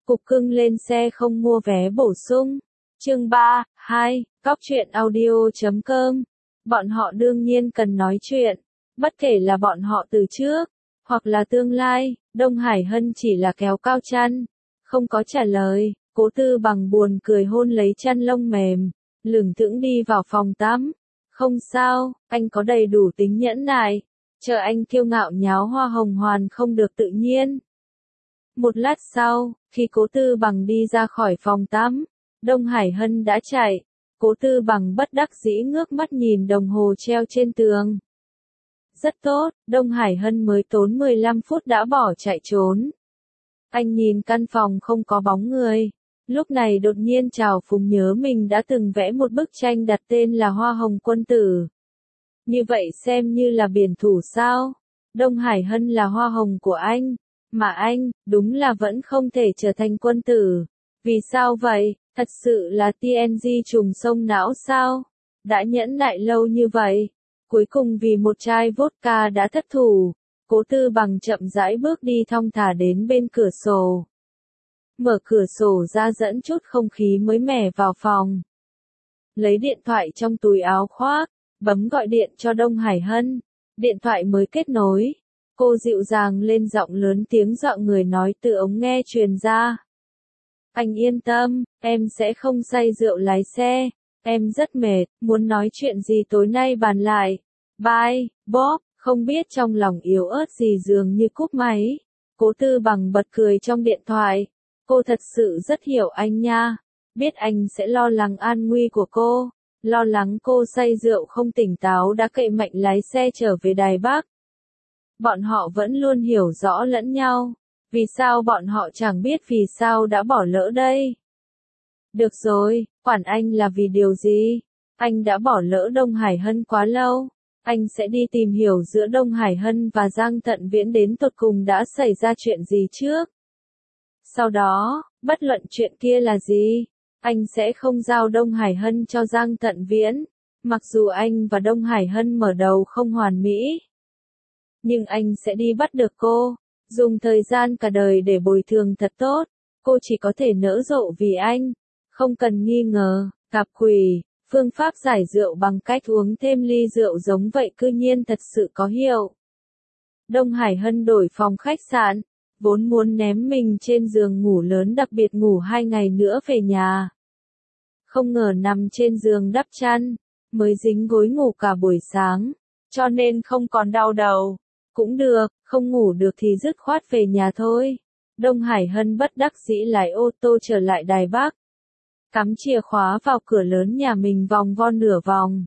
Cục cưng lên xe không mua vé bổ sung. Chương 3, 2, Cóc truyện audio.com. Bọn họ đương nhiên cần nói chuyện. Bất kể là bọn họ từ trước, hoặc là tương lai, Đông Hải Hân chỉ là kéo cao chăn. Không có trả lời, Cố Tư Bằng buồn cười hôn lấy chăn lông mềm, lửng thững đi vào phòng tắm. Không sao, anh có đầy đủ tính nhẫn nại. Chờ anh kiêu ngạo nháo Hoa Hồng Hoàn không được tự nhiên. Một lát sau, khi Cố Tư Bằng đi ra khỏi phòng tắm, Đông Hải Hân đã chạy. Cố Tư Bằng bất đắc dĩ ngước mắt nhìn đồng hồ treo trên tường. Rất tốt, Đông Hải Hân mới tốn 15 phút đã bỏ chạy trốn. Anh nhìn căn phòng không có bóng người. Lúc này đột nhiên trào phúng nhớ mình đã từng vẽ một bức tranh đặt tên là Hoa Hồng Quân Tử. Như vậy xem như là biển thủ sao? Đông Hải Hân là hoa hồng của anh, mà anh, đúng là vẫn không thể trở thành quân tử. Vì sao vậy? Thật sự là TNG trùng sông não sao? Đã nhẫn nại lâu như vậy, cuối cùng vì một chai vodka đã thất thủ. Cố Tư Bằng chậm rãi bước đi thong thả đến bên cửa sổ. Mở cửa sổ ra dẫn chút không khí mới mẻ vào phòng. Lấy điện thoại trong túi áo khoác, bấm gọi điện cho Đông Hải Hân. Điện thoại mới kết nối. Cô dịu dàng lên giọng lớn tiếng dọa người nói từ ống nghe truyền ra. Anh yên tâm, em sẽ không say rượu lái xe. Em rất mệt, muốn nói chuyện gì tối nay bàn lại. Bye, Bob. Không biết trong lòng yếu ớt gì dường như cúp máy. Cố Tư Bằng bật cười trong điện thoại. Cô thật sự rất hiểu anh nha. Biết anh sẽ lo lắng an nguy của cô. Lo lắng cô say rượu không tỉnh táo đã cậy mạnh lái xe trở về Đài Bắc. Bọn họ vẫn luôn hiểu rõ lẫn nhau. Vì sao bọn họ chẳng biết vì sao đã bỏ lỡ đây? Được rồi, quản anh là vì điều gì? Anh đã bỏ lỡ Đông Hải Hân quá lâu. Anh sẽ đi tìm hiểu giữa Đông Hải Hân và Giang Tận Viễn đến tột cùng đã xảy ra chuyện gì trước. Sau đó, bất luận chuyện kia là gì, anh sẽ không giao Đông Hải Hân cho Giang Tận Viễn. Mặc dù anh và Đông Hải Hân mở đầu không hoàn mỹ, nhưng anh sẽ đi bắt được cô, dùng thời gian cả đời để bồi thường thật tốt. Cô chỉ có thể nở rộ vì anh, không cần nghi ngờ. Gặp quỷ, phương pháp giải rượu bằng cách uống thêm ly rượu giống vậy cư nhiên thật sự có hiệu. Đông Hải Hân đổi phòng khách sạn, vốn muốn ném mình trên giường ngủ lớn đặc biệt ngủ 2 ngày nữa về nhà. Không ngờ nằm trên giường đắp chăn, mới dính gối ngủ cả buổi sáng, cho nên không còn đau đầu. Cũng được, không ngủ được thì dứt khoát về nhà thôi. Đông Hải Hân bất đắc dĩ lái ô tô trở lại Đài Bắc. Cắm chìa khóa vào cửa lớn nhà mình vòng vo nửa vòng.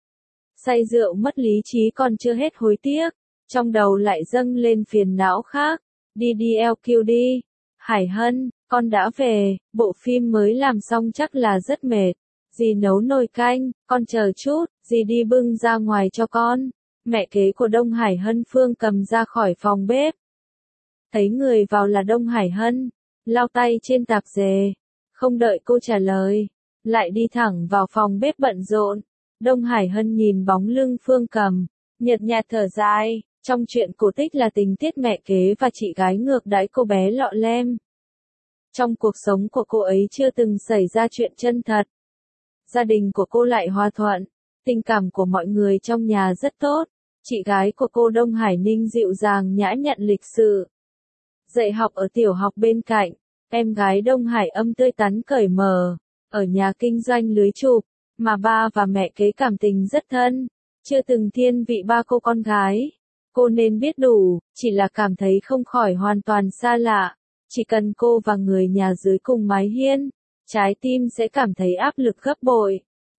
Say rượu mất lý trí còn chưa hết hối tiếc, trong đầu lại dâng lên phiền não khác. Đi LQ đi. Hải Hân, con đã về, bộ phim mới làm xong chắc là rất mệt. Dì nấu nồi canh, con chờ chút, dì đi bưng ra ngoài cho con. Mẹ kế của Đông Hải Hân Phương cầm ra khỏi phòng bếp. Thấy người vào là Đông Hải Hân, lau tay trên tạp dề. Không đợi cô trả lời, lại đi thẳng vào phòng bếp bận rộn. Đông Hải Hân nhìn bóng lưng Phương Cầm, nhợt nhạt thở dài. Trong chuyện cổ tích là tình tiết mẹ kế và chị gái ngược đãi cô bé lọ lem. Trong cuộc sống của cô ấy chưa từng xảy ra chuyện chân thật. Gia đình của cô lại hòa thuận, tình cảm của mọi người trong nhà rất tốt. Chị gái của cô Đông Hải Ninh dịu dàng nhã nhặn lịch sự. Dạy học ở tiểu học bên cạnh, em gái Đông Hải Âm tươi tắn cởi mở, ở nhà kinh doanh lưới chụp, mà ba và mẹ kế cảm tình rất thân, chưa từng thiên vị ba cô con gái. Cô nên biết đủ, chỉ là cảm thấy không khỏi hoàn toàn xa lạ. Chỉ cần cô và người nhà dưới cùng mái hiên, trái tim sẽ cảm thấy áp lực gấp bội.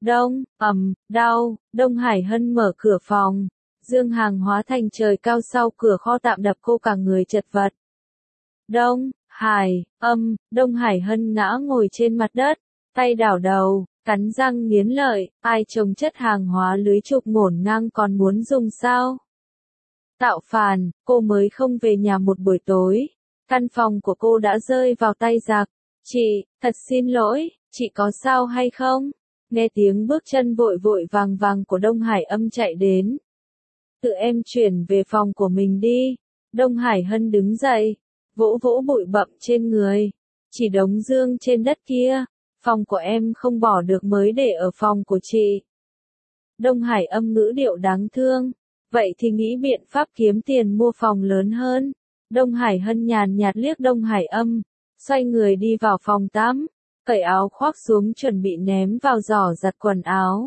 Đau, Đông Hải Hân mở cửa phòng. Dương hàng hóa thành trời cao sau cửa kho tạm đập cô cả người chật vật. Đông Hải Hân ngã ngồi trên mặt đất, tay đảo đầu, cắn răng nghiến lợi, ai trồng chất hàng hóa lưới chụp ngổn ngang còn muốn dùng sao? Tạo phản, cô mới không về nhà một buổi tối. Căn phòng của cô đã rơi vào tay giặc. Chị, thật xin lỗi, chị có sao hay không? Nghe tiếng bước chân vội vội vàng vàng của Đông Hải Âm chạy đến. Tự em chuyển về phòng của mình đi. Đông Hải Hân đứng dậy, vỗ vỗ bụi bặm trên người. Chỉ đống dương trên đất kia, phòng của em không bỏ được mới để ở phòng của chị. Đông Hải Âm ngữ điệu đáng thương. Vậy thì nghĩ biện pháp kiếm tiền mua phòng lớn hơn. Đông Hải Hân nhàn nhạt liếc Đông Hải Âm, xoay người đi vào phòng tắm, cởi áo khoác xuống chuẩn bị ném vào giỏ giặt quần áo.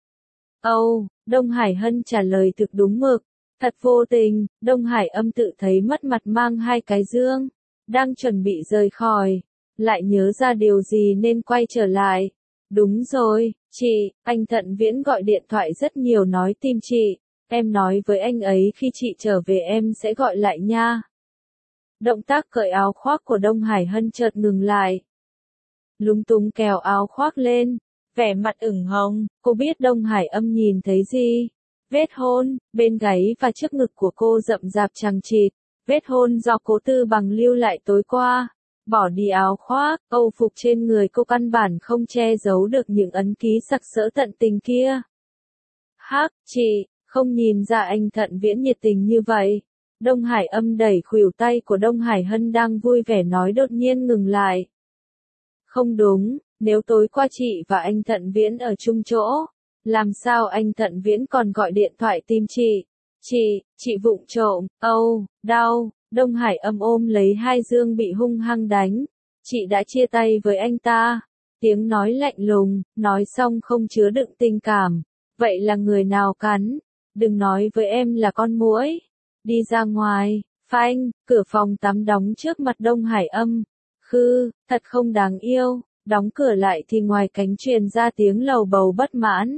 Âu, Đông Hải Hân trả lời thực đúng mực. Thật vô tình, Đông Hải Âm tự thấy mất mặt mang hai cái dương. Đang chuẩn bị rời khỏi, lại nhớ ra điều gì nên quay trở lại. Đúng rồi, chị, anh Thận Viễn gọi điện thoại rất nhiều nói tìm chị. Em nói với anh ấy khi chị trở về em sẽ gọi lại nha. Động tác cởi áo khoác của Đông Hải Hân chợt ngừng lại. Lúng túng kéo áo khoác lên, vẻ mặt ửng hồng, cô biết Đông Hải Âm nhìn thấy gì? Vết hôn, bên gáy và trước ngực của cô rậm rạp chằng chịt, vết hôn do Cố Tư Bằng lưu lại tối qua. Bỏ đi áo khoác, âu phục trên người cô căn bản không che giấu được những ấn ký sặc sỡ tận tình kia. Hắc, chị, không nhìn ra anh Thận Viễn nhiệt tình như vậy. Đông Hải Âm đẩy khuỷu tay của Đông Hải Hân đang vui vẻ nói đột nhiên ngừng lại. Không đúng, nếu tối qua chị và anh Thận Viễn ở chung chỗ, làm sao anh Thận Viễn còn gọi điện thoại tìm chị? Chị vụng trộm, đau. Đông Hải Âm ôm lấy hai dương bị hung hăng đánh. Chị đã chia tay với anh ta. Tiếng nói lạnh lùng, nói xong không chứa đựng tình cảm. Vậy là người nào cắn? Đừng nói với em là con muỗi. Đi ra ngoài, phanh, cửa phòng tắm đóng trước mặt Đông Hải Âm. Khư, thật không đáng yêu. Đóng cửa lại thì ngoài cánh truyền ra tiếng lầu bầu bất mãn.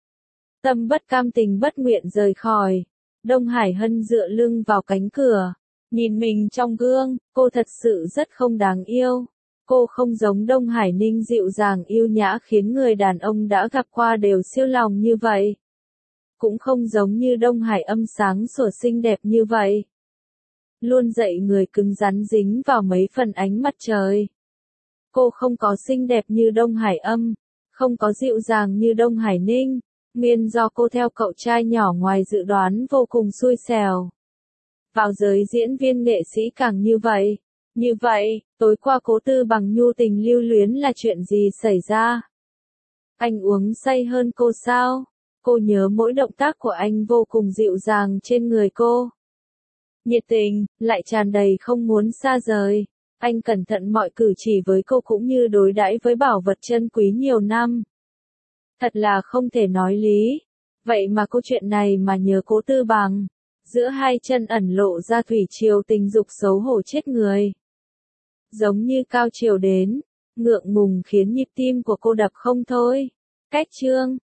Tâm bất cam tình bất nguyện rời khỏi. Đông Hải Hân dựa lưng vào cánh cửa. Nhìn mình trong gương, cô thật sự rất không đáng yêu. Cô không giống Đông Hải Ninh dịu dàng yêu nhã khiến người đàn ông đã gặp qua đều siêu lòng như vậy. Cũng không giống như Đông Hải Âm sáng sủa xinh đẹp như vậy. Luôn dậy người cứng rắn dính vào mấy phần ánh mặt trời. Cô không có xinh đẹp như Đông Hải Âm, không có dịu dàng như Đông Hải Ninh, nguyên do cô theo cậu trai nhỏ ngoài dự đoán vô cùng xui xẻo. Vào giới diễn viên nghệ sĩ càng như vậy. Như vậy, tối qua Cố Tư Bằng nhu tình lưu luyến là chuyện gì xảy ra? Anh uống say hơn cô sao? Cô nhớ mỗi động tác của anh vô cùng dịu dàng trên người cô. Nhiệt tình, lại tràn đầy không muốn xa rời. Anh cẩn thận mọi cử chỉ với cô cũng như đối đãi với bảo vật chân quý nhiều năm. Thật là không thể nói lý. Vậy mà câu chuyện này mà nhớ Cố Tư Bằng. Giữa hai chân ẩn lộ ra thủy triều tình dục xấu hổ chết người. Giống như cao triều đến, ngượng ngùng khiến nhịp tim của cô đập không thôi. Cách chương